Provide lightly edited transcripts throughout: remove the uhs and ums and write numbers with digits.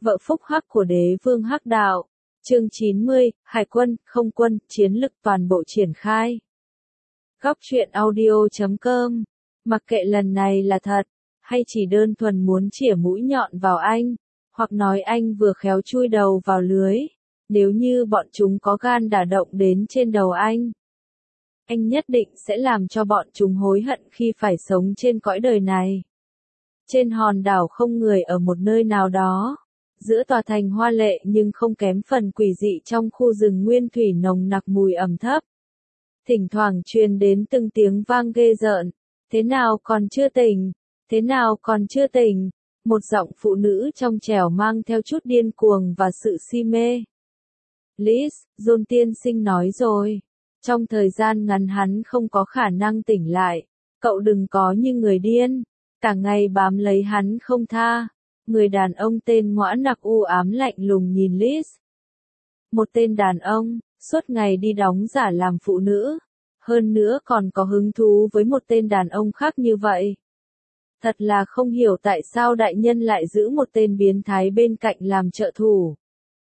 vợ phúc hắc của đế vương Hắc Đạo. Chương 90, Hải quân, không quân, chiến lực toàn bộ triển khai. Góc truyện audio.com. Mặc kệ lần này là thật, hay chỉ đơn thuần muốn chĩa mũi nhọn vào anh, hoặc nói anh vừa khéo chui đầu vào lưới, nếu như bọn chúng có gan đả động đến trên đầu anh nhất định sẽ làm cho bọn chúng hối hận khi phải sống trên cõi đời này. Trên hòn đảo không người ở một nơi nào đó, giữa tòa thành hoa lệ nhưng không kém phần quỷ dị trong khu rừng nguyên thủy nồng nặc mùi ẩm thấp. Thỉnh thoảng truyền đến từng tiếng vang ghê rợn, thế nào còn chưa tỉnh, thế nào còn chưa tỉnh, một giọng phụ nữ trong trẻo mang theo chút điên cuồng và sự si mê. Liz, John tiên sinh nói rồi, trong thời gian ngắn hắn không có khả năng tỉnh lại, cậu đừng có như người điên, cả ngày bám lấy hắn không tha. Người đàn ông tên Ngoã Nặc u ám lạnh lùng nhìn Liz. Một tên đàn ông, suốt ngày đi đóng giả làm phụ nữ, hơn nữa còn có hứng thú với một tên đàn ông khác như vậy. Thật là không hiểu tại sao đại nhân lại giữ một tên biến thái bên cạnh làm trợ thủ.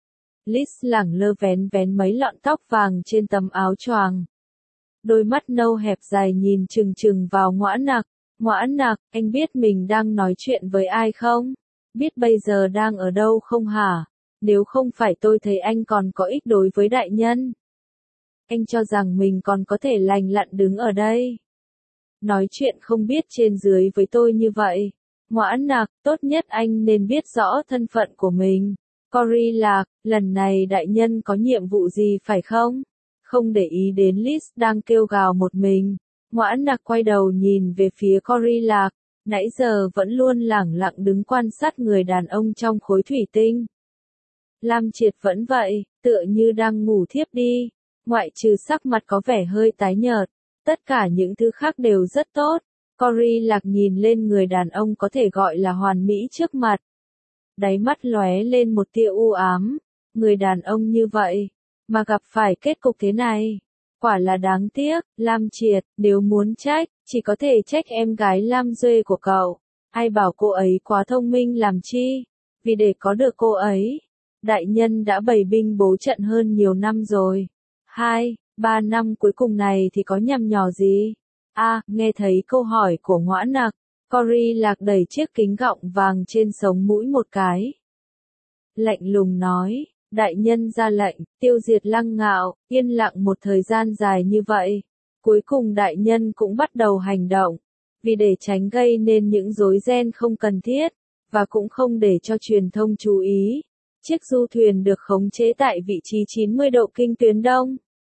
Liz lẳng lơ vén mấy lọn tóc vàng trên tấm áo choàng. Đôi mắt nâu hẹp dài nhìn chừng chừng vào Ngoã Nặc. Ngoã Nặc, anh biết mình đang nói chuyện với ai không? Biết bây giờ đang ở đâu không hả? Nếu không phải tôi thấy anh còn có ích đối với đại nhân. Anh cho rằng mình còn có thể lành lặn đứng ở đây. Nói chuyện không biết trên dưới với tôi như vậy. Ngoã Nặc, tốt nhất anh nên biết rõ thân phận của mình. Cory Lạc, lần này đại nhân có nhiệm vụ gì phải không? Không để ý đến Liz đang kêu gào một mình. Ngoã Nặc quay đầu nhìn về phía Cory Lạc, nãy giờ vẫn luôn lẳng lặng đứng quan sát người đàn ông trong khối thủy tinh. Lam Triệt vẫn vậy, tựa như đang ngủ thiếp đi, ngoại trừ sắc mặt có vẻ hơi tái nhợt, tất cả những thứ khác đều rất tốt. Cory Lạc nhìn lên người đàn ông có thể gọi là hoàn mỹ trước mặt. Đáy mắt lóe lên một tia u ám, người đàn ông như vậy, mà gặp phải kết cục thế này. Quả là đáng tiếc, Lam Triệt, nếu muốn trách, chỉ có thể trách em gái Lam Duệ của cậu. Ai bảo cô ấy quá thông minh làm chi? Vì để có được cô ấy, đại nhân đã bày binh bố trận hơn nhiều năm rồi. 2-3 năm cuối cùng này thì có nhằm nhò gì? Nghe thấy câu hỏi của Ngoã Nặc, Cory Lạc đẩy chiếc kính gọng vàng trên sống mũi một cái. Lạnh lùng nói. Đại nhân ra lệnh, tiêu diệt Lăng Ngạo, yên lặng một thời gian dài như vậy. Cuối cùng đại nhân cũng bắt đầu hành động. Vì để tránh gây nên những rối ren không cần thiết, và cũng không để cho truyền thông chú ý. Chiếc du thuyền được khống chế tại vị trí 90 độ kinh tuyến Đông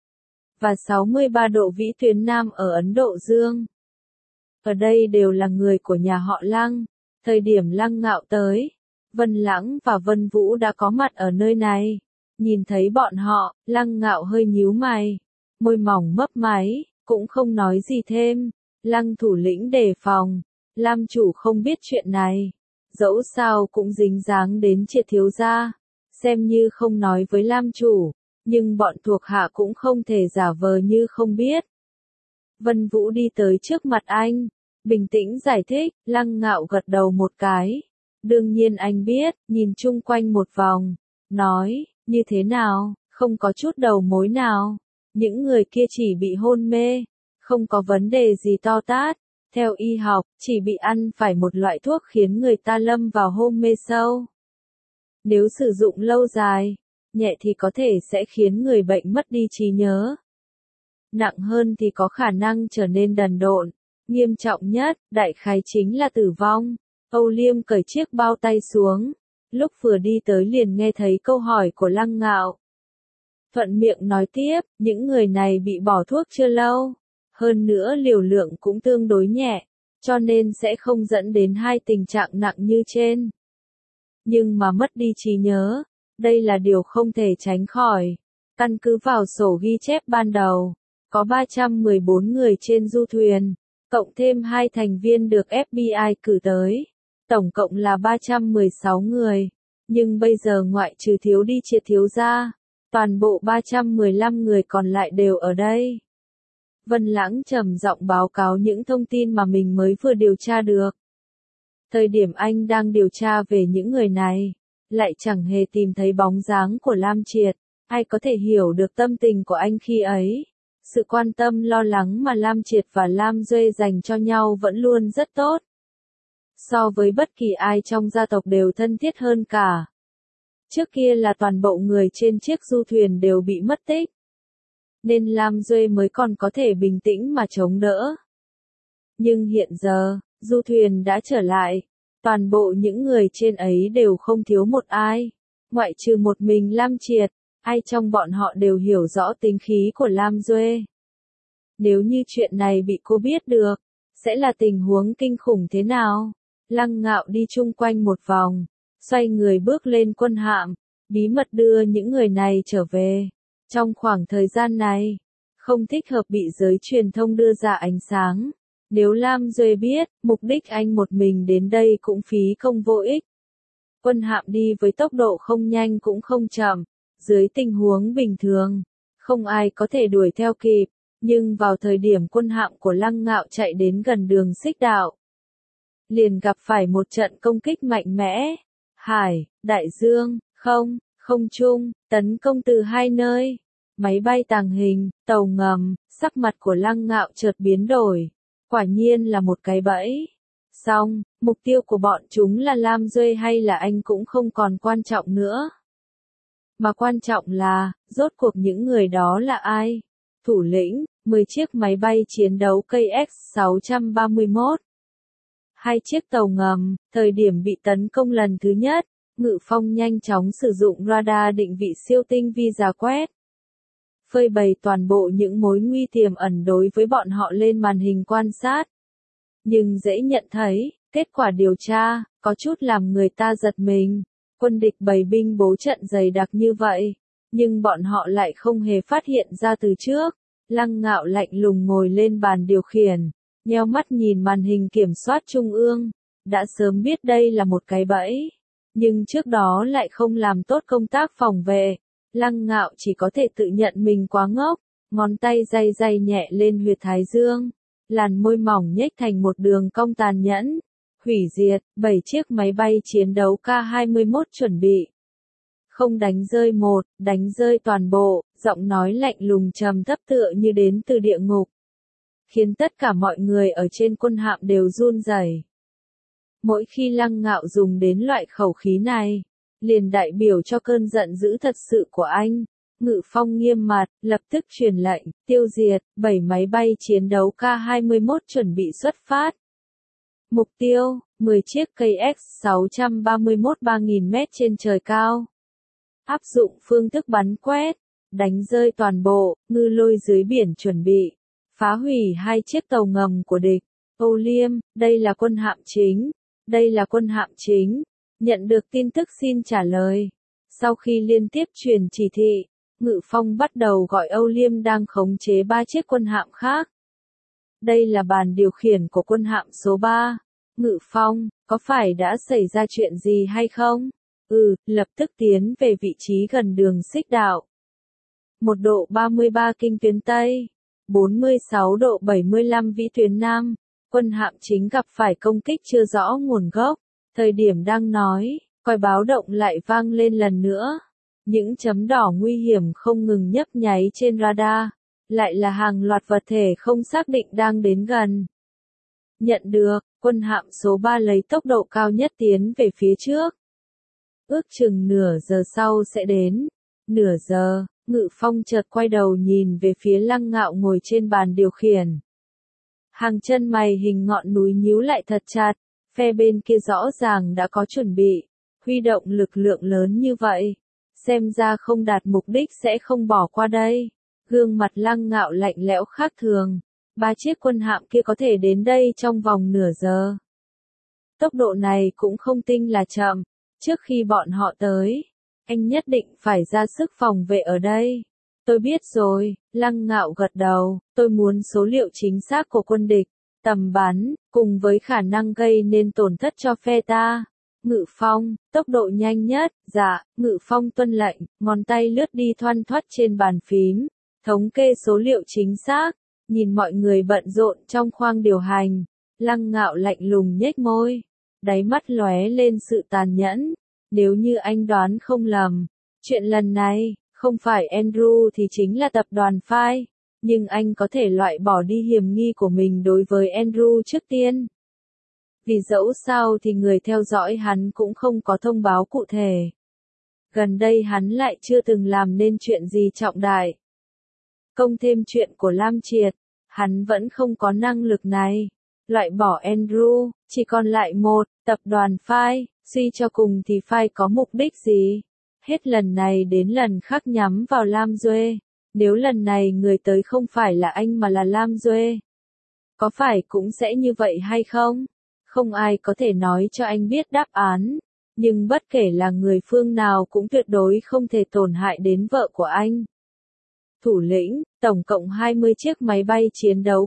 và 63 độ vĩ tuyến Nam ở Ấn Độ Dương. Ở đây đều là người của nhà họ Lăng. Thời điểm Lăng Ngạo tới, Vân Lãng và Vân Vũ đã có mặt ở nơi này. Nhìn thấy bọn họ, Lăng Ngạo hơi nhíu mày, môi mỏng mấp máy, cũng không nói gì thêm. Lăng thủ lĩnh đề phòng, Lam chủ không biết chuyện này, dẫu sao cũng dính dáng đến Triệt thiếu gia, xem như không nói với Lam chủ, nhưng bọn thuộc hạ cũng không thể giả vờ như không biết. Vân Vũ đi tới trước mặt anh, bình tĩnh giải thích. Lăng Ngạo gật đầu một cái. Đương nhiên anh biết, nhìn chung quanh một vòng, nói, như thế nào, không có chút đầu mối nào. Những người kia chỉ bị hôn mê, không có vấn đề gì to tát. Theo y học, chỉ bị ăn phải một loại thuốc khiến người ta lâm vào hôn mê sâu. Nếu sử dụng lâu dài, nhẹ thì có thể sẽ khiến người bệnh mất đi trí nhớ. Nặng hơn thì có khả năng trở nên đần độn. Nghiêm trọng nhất, đại khái chính là tử vong. Âu Liêm cởi chiếc bao tay xuống. Lúc vừa đi tới liền nghe thấy câu hỏi của Lăng Ngạo. Thuận miệng nói tiếp, những người này bị bỏ thuốc chưa lâu. Hơn nữa liều lượng cũng tương đối nhẹ, cho nên sẽ không dẫn đến hai tình trạng nặng như trên. Nhưng mà mất đi trí nhớ, đây là điều không thể tránh khỏi. Căn cứ vào sổ ghi chép ban đầu, có 314 người trên du thuyền, cộng thêm 2 thành viên được FBI cử tới. Tổng cộng là 316 người, nhưng bây giờ ngoại trừ thiếu đi Triệt thiếu gia, toàn bộ 315 người còn lại đều ở đây. Vân Lãng trầm giọng báo cáo những thông tin mà mình mới vừa điều tra được. Thời điểm anh đang điều tra về những người này, lại chẳng hề tìm thấy bóng dáng của Lam Triệt. Ai có thể hiểu được tâm tình của anh khi ấy? Sự quan tâm lo lắng mà Lam Triệt và Lam Duê dành cho nhau vẫn luôn rất tốt. So với bất kỳ ai trong gia tộc đều thân thiết hơn cả. Trước kia là toàn bộ người trên chiếc du thuyền đều bị mất tích, nên Lam Duê mới còn có thể bình tĩnh mà chống đỡ. Nhưng hiện giờ, du thuyền đã trở lại, toàn bộ những người trên ấy đều không thiếu một ai, ngoại trừ một mình Lam Triệt, ai trong bọn họ đều hiểu rõ tính khí của Lam Duê. Nếu như chuyện này bị cô biết được, sẽ là tình huống kinh khủng thế nào? Lăng Ngạo đi chung quanh một vòng, xoay người bước lên quân hạm, bí mật đưa những người này trở về. Trong khoảng thời gian này, không thích hợp bị giới truyền thông đưa ra ánh sáng. Nếu Lam Duê biết, mục đích anh một mình đến đây cũng phí công vô ích. Quân hạm đi với tốc độ không nhanh cũng không chậm, dưới tình huống bình thường, không ai có thể đuổi theo kịp, nhưng vào thời điểm quân hạm của Lăng Ngạo chạy đến gần đường xích đạo, liền gặp phải một trận công kích mạnh mẽ. Hải, đại dương, không trung, tấn công từ hai nơi. Máy bay tàng hình, tàu ngầm, sắc mặt của Lăng Ngạo chợt biến đổi. Quả nhiên là một cái bẫy. Xong, mục tiêu của bọn chúng là Lam Duê hay là anh cũng không còn quan trọng nữa. Mà quan trọng là, rốt cuộc những người đó là ai? Thủ lĩnh, 10 chiếc máy bay chiến đấu KX-631. 2 chiếc tàu ngầm, thời điểm bị tấn công lần thứ nhất, Ngự Phong nhanh chóng sử dụng radar định vị siêu tinh vi dò quét, phơi bày toàn bộ những mối nguy tiềm ẩn đối với bọn họ lên màn hình quan sát. Nhưng dễ nhận thấy, kết quả điều tra, có chút làm người ta giật mình. Quân địch bày binh bố trận dày đặc như vậy, nhưng bọn họ lại không hề phát hiện ra từ trước. Lăng Ngạo lạnh lùng ngồi lên bàn điều khiển, nheo mắt nhìn màn hình kiểm soát trung ương, đã sớm biết đây là một cái bẫy, nhưng trước đó lại không làm tốt công tác phòng vệ. Lăng Ngạo chỉ có thể tự nhận mình quá ngốc, ngón tay day day nhẹ lên huyệt thái dương, làn môi mỏng nhếch thành một đường cong tàn nhẫn. Hủy diệt, 7 chiếc máy bay chiến đấu K-21 chuẩn bị. Không đánh rơi một, đánh rơi toàn bộ, giọng nói lạnh lùng trầm thấp tựa như đến từ địa ngục, khiến tất cả mọi người ở trên quân hạm đều run rẩy. Mỗi khi Lăng Ngạo dùng đến loại khẩu khí này, liền đại biểu cho cơn giận dữ thật sự của anh. Ngự Phong nghiêm mặt, lập tức truyền lệnh, tiêu diệt, 7 máy bay chiến đấu K-21 chuẩn bị xuất phát. Mục tiêu, 10 chiếc KX-631 3.000 mét trên trời cao. Áp dụng phương thức bắn quét, đánh rơi toàn bộ, ngư lôi dưới biển chuẩn bị, phá hủy 2 chiếc tàu ngầm của địch. Âu Liêm, đây là quân hạm chính, đây là quân hạm chính. Nhận được tin tức xin trả lời. Sau khi liên tiếp truyền chỉ thị, Ngự Phong bắt đầu gọi Âu Liêm đang khống chế 3 chiếc quân hạm khác. Đây là bàn điều khiển của quân hạm số 3. Ngự Phong, có phải đã xảy ra chuyện gì hay không? Lập tức tiến về vị trí gần đường xích đạo. 1 độ 33 kinh tuyến Tây, 46 độ 75 vĩ tuyến Nam. Quân hạm chính gặp phải công kích chưa rõ nguồn gốc. Thời điểm đang nói, còi báo động lại vang lên lần nữa. Những chấm đỏ nguy hiểm không ngừng nhấp nháy trên radar. Lại là hàng loạt vật thể không xác định đang đến gần. Nhận được, quân hạm số 3 lấy tốc độ cao nhất tiến về phía trước. Ước chừng nửa giờ sau sẽ đến. Nửa giờ, Ngự Phong chợt quay đầu nhìn về phía Lăng Ngạo ngồi trên bàn điều khiển. Hàng chân mày hình ngọn núi nhíu lại thật chặt, phe bên kia rõ ràng đã có chuẩn bị, huy động lực lượng lớn như vậy. Xem ra không đạt mục đích sẽ không bỏ qua đây. Gương mặt Lăng Ngạo lạnh lẽo khác thường. 3 chiếc quân hạm kia có thể đến đây trong vòng nửa giờ. Tốc độ này cũng không tinh là chậm. Trước khi bọn họ tới, anh nhất định phải ra sức phòng vệ ở đây. Tôi biết rồi, Lăng Ngạo gật đầu, tôi muốn số liệu chính xác của quân địch, tầm bắn, cùng với khả năng gây nên tổn thất cho phe ta. Ngự Phong, tốc độ nhanh nhất, dạ, Ngự Phong tuân lệnh, ngón tay lướt đi thoăn thoắt trên bàn phím, thống kê số liệu chính xác, nhìn mọi người bận rộn trong khoang điều hành, Lăng Ngạo lạnh lùng nhếch môi, đáy mắt lóe lên sự tàn nhẫn. Nếu như anh đoán không lầm, chuyện lần này, không phải Andrew thì chính là tập đoàn File, nhưng anh có thể loại bỏ đi hiểm nghi của mình đối với Andrew trước tiên. Vì dẫu sao thì người theo dõi hắn cũng không có thông báo cụ thể. Gần đây hắn lại chưa từng làm nên chuyện gì trọng đại. Công thêm chuyện của Lam Triệt, hắn vẫn không có năng lực này. Loại bỏ Andrew, chỉ còn lại một, tập đoàn File, suy cho cùng thì File có mục đích gì? Hết lần này đến lần khác nhắm vào Lam Duệ. Nếu lần này người tới không phải là anh mà là Lam Duệ, có phải cũng sẽ như vậy hay không? Không ai có thể nói cho anh biết đáp án, nhưng bất kể là người phương nào cũng tuyệt đối không thể tổn hại đến vợ của anh. Thủ lĩnh, tổng cộng 20 chiếc máy bay chiến đấu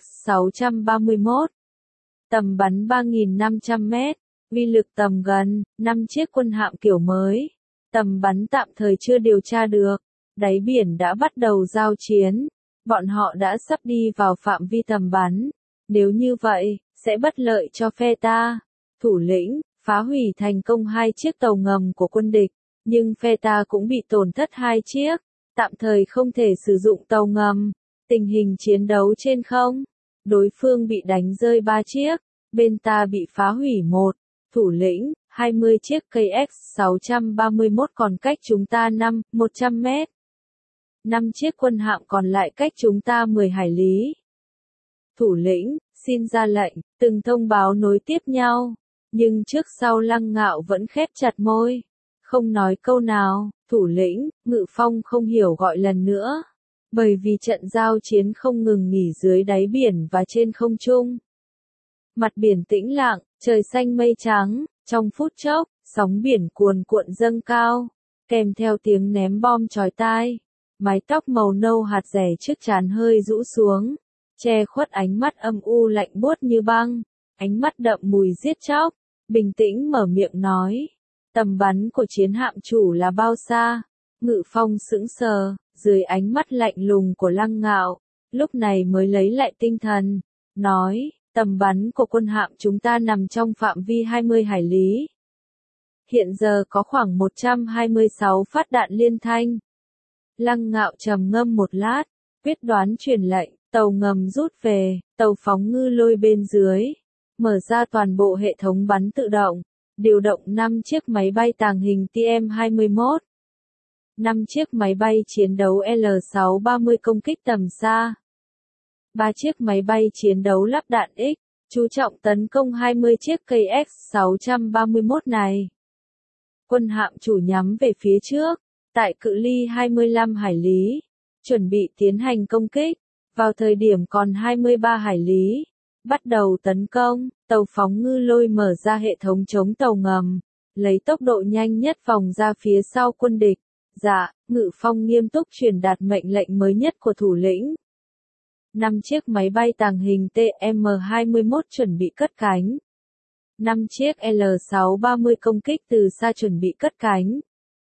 KX-631. Tầm bắn 3.500 mét, uy lực tầm gần, 5 chiếc quân hạm kiểu mới. Tầm bắn tạm thời chưa điều tra được, đáy biển đã bắt đầu giao chiến, bọn họ đã sắp đi vào phạm vi tầm bắn. Nếu như vậy, sẽ bất lợi cho phe ta. Thủ lĩnh, phá hủy thành công 2 chiếc tàu ngầm của quân địch, nhưng phe ta cũng bị tổn thất 2 chiếc, tạm thời không thể sử dụng tàu ngầm. Tình hình chiến đấu trên không, đối phương bị đánh rơi 3 chiếc, bên ta bị phá hủy 1. Thủ lĩnh, 20 chiếc KX-631 còn cách chúng ta 100 mét. 5 chiếc quân hạm còn lại cách chúng ta 10 hải lý. Thủ lĩnh, xin ra lệnh, từng thông báo nối tiếp nhau. Nhưng trước sau Lăng Ngạo vẫn khép chặt môi. Không nói câu nào, thủ lĩnh, Ngự Phong không hiểu gọi lần nữa. Bởi vì trận giao chiến không ngừng nghỉ dưới đáy biển và trên không trung. Mặt biển tĩnh lặng, trời xanh mây trắng, trong phút chốc, sóng biển cuồn cuộn dâng cao, kèm theo tiếng ném bom chói tai. Mái tóc màu nâu hạt rẻ trước trán hơi rũ xuống, che khuất ánh mắt âm u lạnh buốt như băng, ánh mắt đậm mùi giết chóc, bình tĩnh mở miệng nói. Tầm bắn của chiến hạm chủ là bao xa? Ngự Phong sững sờ, dưới ánh mắt lạnh lùng của Lăng Ngạo, lúc này mới lấy lại tinh thần, nói, tầm bắn của quân hạm chúng ta nằm trong phạm vi 20 hải lý. Hiện giờ có khoảng 126 phát đạn liên thanh. Lăng Ngạo trầm ngâm một lát, quyết đoán truyền lệnh, tàu ngầm rút về, tàu phóng ngư lôi bên dưới, mở ra toàn bộ hệ thống bắn tự động, điều động 5 chiếc máy bay tàng hình TM-21, 5 chiếc máy bay chiến đấu L-630 công kích tầm xa, 3 chiếc máy bay chiến đấu lắp đạn X, chú trọng tấn công 20 chiếc KX-631 này. Quân hạm chủ nhắm về phía trước, tại cự ly 25 hải lý, chuẩn bị tiến hành công kích, vào thời điểm còn 23 hải lý, bắt đầu tấn công, tàu phóng ngư lôi mở ra hệ thống chống tàu ngầm, lấy tốc độ nhanh nhất vòng ra phía sau quân địch. Dạ, Ngự Phong nghiêm túc truyền đạt mệnh lệnh mới nhất của thủ lĩnh. 5 chiếc máy bay tàng hình TM-21 chuẩn bị cất cánh. 5 chiếc L-630 công kích từ xa chuẩn bị cất cánh.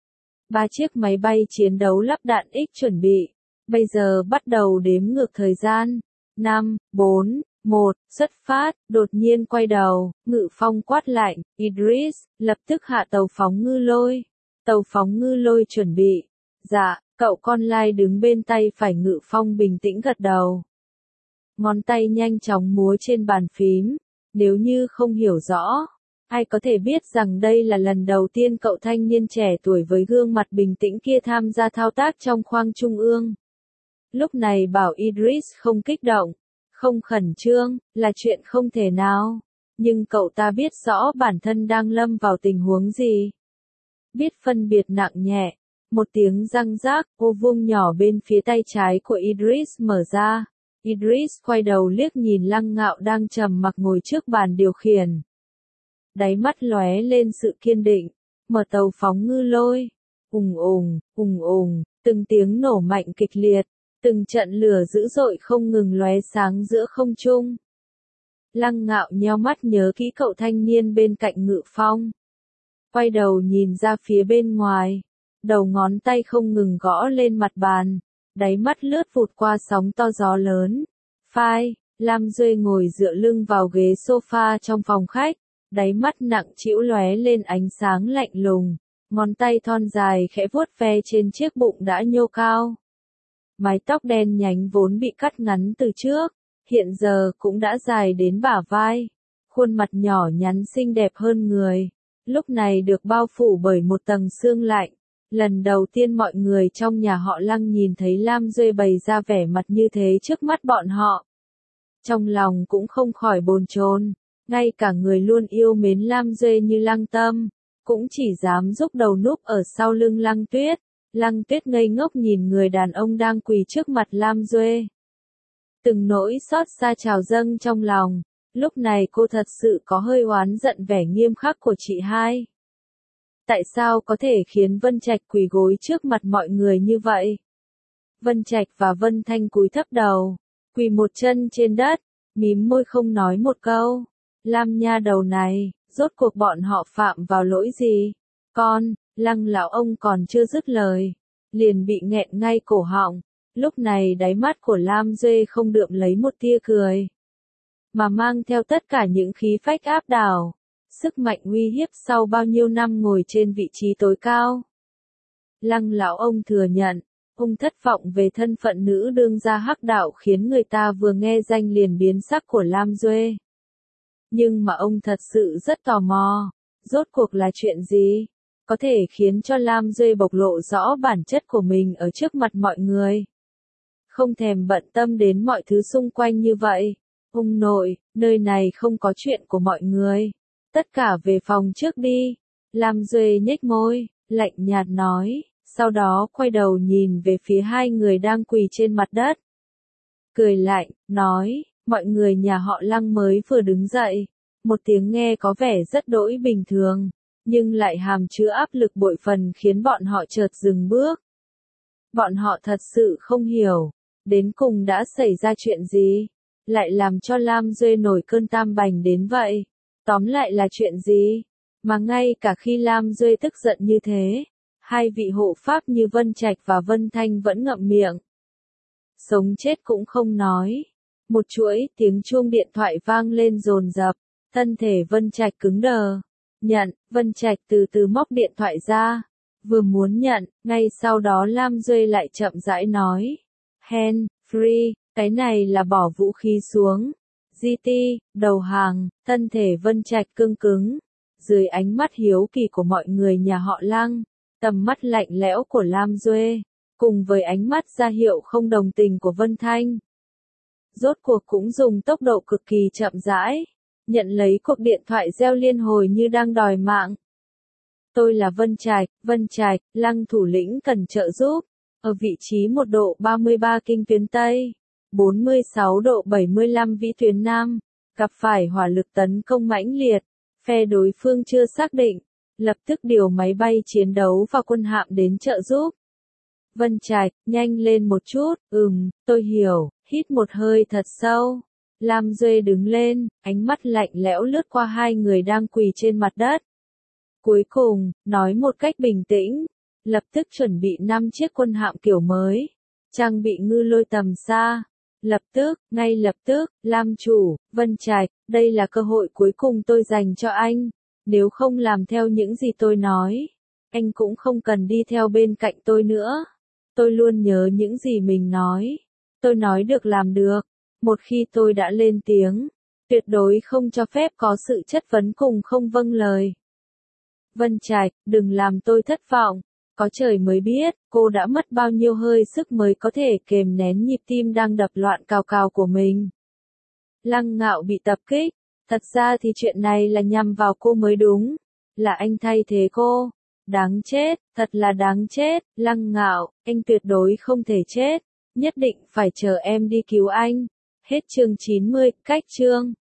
3 chiếc máy bay chiến đấu lắp đạn X chuẩn bị. Bây giờ bắt đầu đếm ngược thời gian. 5, 4, 1, xuất phát, đột nhiên quay đầu, Ngự Phong quát lạnh, Idris, lập tức hạ tàu phóng ngư lôi. Tàu phóng ngư lôi chuẩn bị. Dạ, cậu con lai đứng bên tay phải Ngự Phong bình tĩnh gật đầu. Ngón tay nhanh chóng múa trên bàn phím, nếu như không hiểu rõ. Ai có thể biết rằng đây là lần đầu tiên cậu thanh niên trẻ tuổi với gương mặt bình tĩnh kia tham gia thao tác trong khoang trung ương. Lúc này bảo Idris không kích động, không khẩn trương, là chuyện không thể nào. Nhưng cậu ta biết rõ bản thân đang lâm vào tình huống gì. Biết phân biệt nặng nhẹ. Một tiếng răng rác, ô vuông nhỏ bên phía tay trái của Idris mở ra. Idris quay đầu liếc nhìn Lăng Ngạo đang trầm mặc ngồi trước bàn điều khiển. Đáy mắt lóe lên sự kiên định, mở tàu phóng ngư lôi. Ùng ùng, từng tiếng nổ mạnh kịch liệt, từng trận lửa dữ dội không ngừng lóe sáng giữa không trung. Lăng Ngạo nheo mắt nhớ kỹ cậu thanh niên bên cạnh Ngự Phong. Quay đầu nhìn ra phía bên ngoài, đầu ngón tay không ngừng gõ lên mặt bàn, đáy mắt lướt vụt qua sóng to gió lớn. Phai, Lam Duệ ngồi dựa lưng vào ghế sofa trong phòng khách, đáy mắt nặng trĩu lóe lên ánh sáng lạnh lùng, ngón tay thon dài khẽ vuốt ve trên chiếc bụng đã nhô cao. Mái tóc đen nhánh vốn bị cắt ngắn từ trước, hiện giờ cũng đã dài đến bả vai. Khuôn mặt nhỏ nhắn xinh đẹp hơn người, lúc này được bao phủ bởi một tầng sương lạnh. Lần đầu tiên mọi người trong nhà họ Lăng nhìn thấy Lam Duệ bày ra vẻ mặt như thế trước mắt bọn họ. Trong lòng cũng không khỏi bồn chồn, ngay cả người luôn yêu mến Lam Duệ như Lăng Tâm, cũng chỉ dám rúc đầu núp ở sau lưng Lăng Tuyết. Lăng Tuyết ngây ngốc nhìn người đàn ông đang quỳ trước mặt Lam Duệ. Từng nỗi xót xa trào dâng trong lòng, lúc này cô thật sự có hơi oán giận vẻ nghiêm khắc của chị hai. Tại sao có thể khiến Vân Trạch quỳ gối trước mặt mọi người như vậy? Vân Trạch và Vân Thanh cúi thấp đầu, quỳ một chân trên đất, mím môi không nói một câu. Lam nha đầu này, rốt cuộc bọn họ phạm vào lỗi gì? Con, Lăng lão ông còn chưa dứt lời, liền bị nghẹn ngay cổ họng. Lúc này đáy mắt của Lam Duệ không đượm lấy một tia cười, mà mang theo tất cả những khí phách áp đảo, sức mạnh uy hiếp sau bao nhiêu năm ngồi trên vị trí tối cao. Lăng lão ông thừa nhận, ông thất vọng về thân phận nữ đương gia hắc đạo khiến người ta vừa nghe danh liền biến sắc của Lam Duệ. Nhưng mà ông thật sự rất tò mò, rốt cuộc là chuyện gì có thể khiến cho Lam Duệ bộc lộ rõ bản chất của mình ở trước mặt mọi người. Không thèm bận tâm đến mọi thứ xung quanh như vậy. Ông nội, nơi này không có chuyện của mọi người. Tất cả về phòng trước đi. Lam Duệ nhếch môi, lạnh nhạt nói, sau đó quay đầu nhìn về phía hai người đang quỳ trên mặt đất. Cười lạnh, nói, mọi người nhà họ Lăng mới vừa đứng dậy. Một tiếng nghe có vẻ rất đỗi bình thường, nhưng lại hàm chứa áp lực bội phần khiến bọn họ chợt dừng bước. Bọn họ thật sự không hiểu, đến cùng đã xảy ra chuyện gì, lại làm cho Lam Duệ nổi cơn tam bành đến vậy. Tóm lại là chuyện gì, mà ngay cả khi Lam Duệ tức giận như thế, hai vị hộ pháp như Vân Trạch và Vân Thanh vẫn ngậm miệng. Sống chết cũng không nói. Một chuỗi tiếng chuông điện thoại vang lên dồn dập, thân thể Vân Trạch cứng đờ. Nhận, Vân Trạch từ từ móc điện thoại ra, vừa muốn nhận, ngay sau đó Lam Duệ lại chậm rãi nói. Hand, free, cái này là bỏ vũ khí xuống. GT, đầu hàng, thân thể Vân Trạch cương cứng. Dưới ánh mắt hiếu kỳ của mọi người nhà họ Lăng, tầm mắt lạnh lẽo của Lam Duệ, cùng với ánh mắt ra hiệu không đồng tình của Vân Thanh, rốt cuộc cũng dùng tốc độ cực kỳ chậm rãi, nhận lấy cuộc điện thoại reo liên hồi như đang đòi mạng. Tôi là Vân Trạch, Lăng thủ lĩnh cần trợ giúp. Ở vị trí 1 độ 33 kinh tuyến Tây, 46 độ 75 vĩ tuyến Nam, gặp phải hỏa lực tấn công mãnh liệt, phe đối phương chưa xác định, lập tức điều máy bay chiến đấu và quân hạm đến trợ giúp. Vân Trạch, nhanh lên một chút, tôi hiểu, hít một hơi thật sâu. Lam Duệ đứng lên, ánh mắt lạnh lẽo lướt qua hai người đang quỳ trên mặt đất. Cuối cùng, nói một cách bình tĩnh, lập tức chuẩn bị 5 chiếc quân hạm kiểu mới, trang bị ngư lôi tầm xa. Ngay lập tức, Lam chủ, Vân Trạch, đây là cơ hội cuối cùng tôi dành cho anh. Nếu không làm theo những gì tôi nói, anh cũng không cần đi theo bên cạnh tôi nữa. Tôi luôn nhớ những gì mình nói. Tôi nói được làm được. Một khi tôi đã lên tiếng, tuyệt đối không cho phép có sự chất vấn cùng không vâng lời. Vân Trạch, đừng làm tôi thất vọng. Có trời mới biết, cô đã mất bao nhiêu hơi sức mới có thể kềm nén nhịp tim đang đập loạn cào cào của mình. Lăng Ngạo bị tập kích. Thật ra thì chuyện này là nhằm vào cô mới đúng. Là anh thay thế cô. Đáng chết, thật là đáng chết. Lăng Ngạo, anh tuyệt đối không thể chết. Nhất định phải chờ em đi cứu anh. Hết chương 90, cách chương.